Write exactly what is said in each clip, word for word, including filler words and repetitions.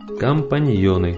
Компаньоны.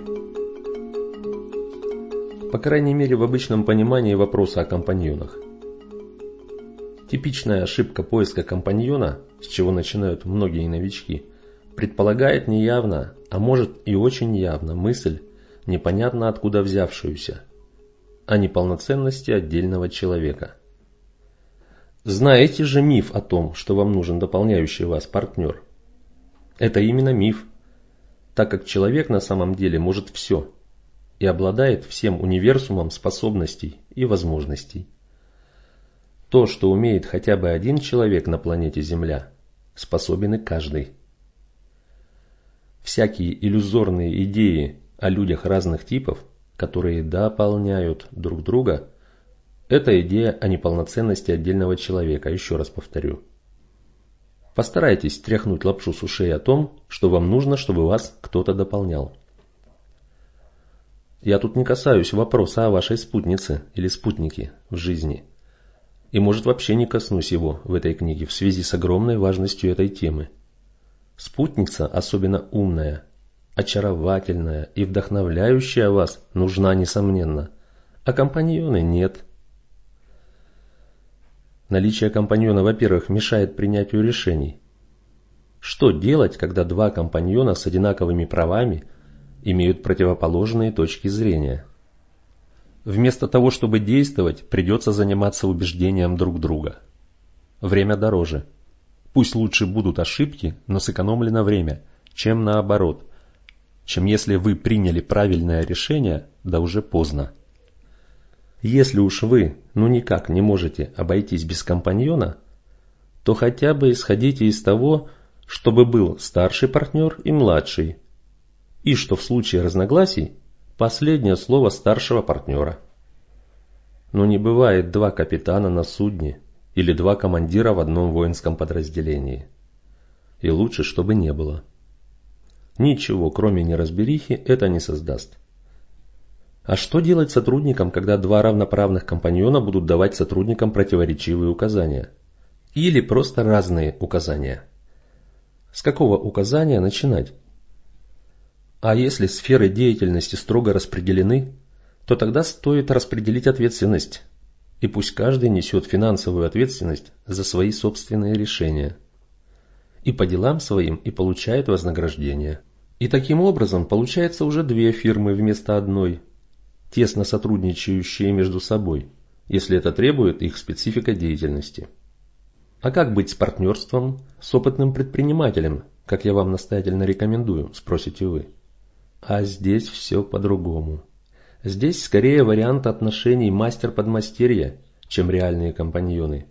По крайней мере, в обычном понимании вопроса о компаньонах. Типичная ошибка поиска компаньона, с чего начинают многие новички, предполагает неявно, а может и очень явно мысль, непонятно откуда взявшуюся, о неполноценности отдельного человека. Знаете же миф о том, что вам нужен дополняющий вас партнер? Это именно миф, так как человек на самом деле может все и обладает всем универсумом способностей и возможностей. То, что умеет хотя бы один человек на планете Земля, способен и каждый. Всякие иллюзорные идеи о людях разных типов, которые дополняют друг друга, это идея о неполноценности отдельного человека, еще раз повторю. Постарайтесь тряхнуть лапшу с ушей о том, что вам нужно, чтобы вас кто-то дополнял. Я тут не касаюсь вопроса о вашей спутнице или спутнике в жизни. И может вообще не коснусь его в этой книге в связи с огромной важностью этой темы. Спутница, особенно умная, очаровательная и вдохновляющая вас, нужна несомненно, а компаньоны нет. Наличие компаньона, во-первых, мешает принятию решений. Что делать, когда два компаньона с одинаковыми правами имеют противоположные точки зрения? Вместо того, чтобы действовать, придется заниматься убеждением друг друга. Время дороже. Пусть лучше будут ошибки, но сэкономлено время, чем наоборот, чем если вы приняли правильное решение, да уже поздно. Если уж вы ну никак не можете обойтись без компаньона, то хотя бы исходите из того, чтобы был старший партнер и младший, и что в случае разногласий последнее слово старшего партнера. Но не бывает два капитана на судне или два командира в одном воинском подразделении. И лучше, чтобы не было. Ничего, кроме неразберихи, это не создаст. А что делать сотрудникам, когда два равноправных компаньона будут давать сотрудникам противоречивые указания? Или просто разные указания? С какого указания начинать? А если сферы деятельности строго распределены, то тогда стоит распределить ответственность, и пусть каждый несет финансовую ответственность за свои собственные решения. И по делам своим и получает вознаграждение. И таким образом получается уже две фирмы вместо одной, тесно сотрудничающие между собой, если это требует их специфика деятельности. А как быть с партнерством с опытным предпринимателем, как я вам настоятельно рекомендую, спросите вы? А здесь все по-другому. Здесь скорее вариант отношений мастер-подмастерье, чем реальные компаньоны.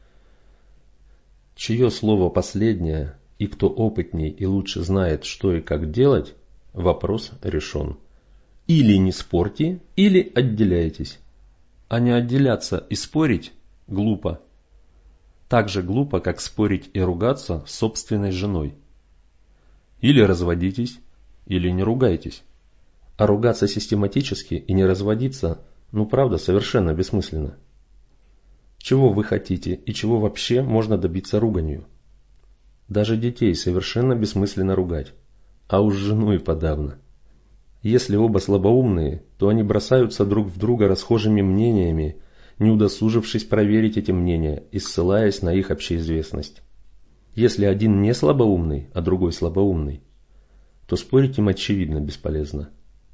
Чье слово последнее, и кто опытней и лучше знает, что и как делать, вопрос решен. Или не спорьте, или отделяйтесь. А не отделяться и спорить глупо. Так же глупо, как спорить и ругаться с собственной женой. Или разводитесь, или не ругайтесь. А ругаться систематически и не разводиться, ну правда, совершенно бессмысленно. Чего вы хотите и чего вообще можно добиться руганью? Даже детей совершенно бессмысленно ругать, а уж жену и подавно. Если оба слабоумные, то они бросаются друг в друга расхожими мнениями, не удосужившись проверить эти мнения и ссылаясь на их общеизвестность. Если один не слабоумный, а другой слабоумный, то спорить им очевидно бесполезно.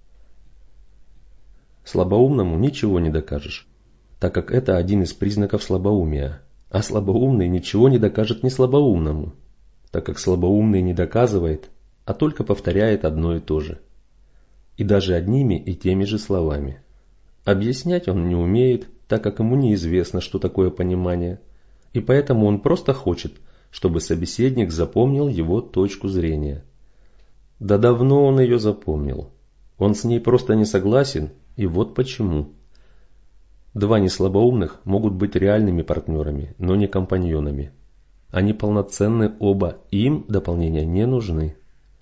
Слабоумному ничего не докажешь, так как это один из признаков слабоумия, а слабоумный ничего не докажет не слабоумному, так как слабоумный не доказывает, а только повторяет одно и то же. И даже одними и теми же словами. Объяснять он не умеет, так как ему неизвестно, что такое понимание, и поэтому он просто хочет, чтобы собеседник запомнил его точку зрения. Да давно он ее запомнил. Он с ней просто не согласен, и вот почему. Два неслабоумных могут быть реальными партнерами, но не компаньонами. Они полноценны оба, и им дополнения не нужны.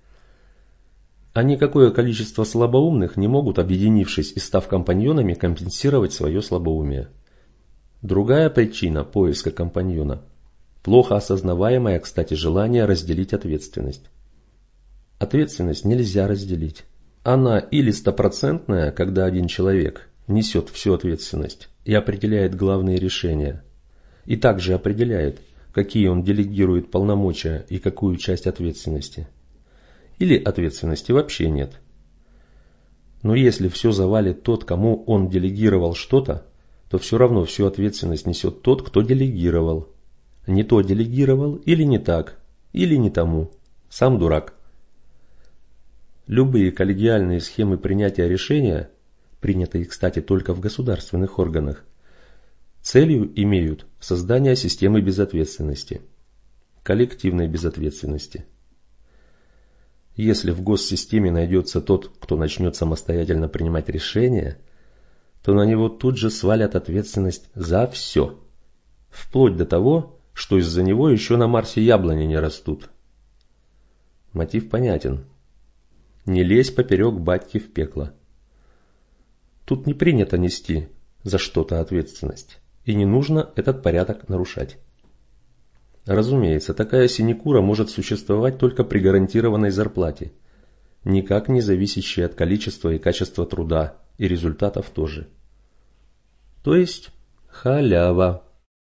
А никакое количество слабоумных не могут, объединившись и став компаньонами, компенсировать свое слабоумие. Другая причина поиска компаньона – плохо осознаваемое, кстати, желание разделить ответственность. Ответственность нельзя разделить. Она или стопроцентная, когда один человек несет всю ответственность и определяет главные решения, и также определяет, какие он делегирует полномочия и какую часть ответственности. Или ответственности вообще нет. Но если все завалит тот, кому он делегировал что-то, то все равно всю ответственность несет тот, кто делегировал. Не то делегировал, или не так, или не тому. Сам дурак. Любые коллегиальные схемы принятия решения, принятые, кстати, только в государственных органах, целью имеют создание системы безответственности, коллективной безответственности. Если в госсистеме найдется тот, кто начнет самостоятельно принимать решения, то на него тут же свалят ответственность за все, вплоть до того, что из-за него еще на Марсе яблони не растут. Мотив понятен. Не лезь поперек батьки в пекло. Тут не принято нести за что-то ответственность, и не нужно этот порядок нарушать. Разумеется, такая синекура может существовать только при гарантированной зарплате, никак не зависящей от количества и качества труда, и результатов тоже. То есть халява.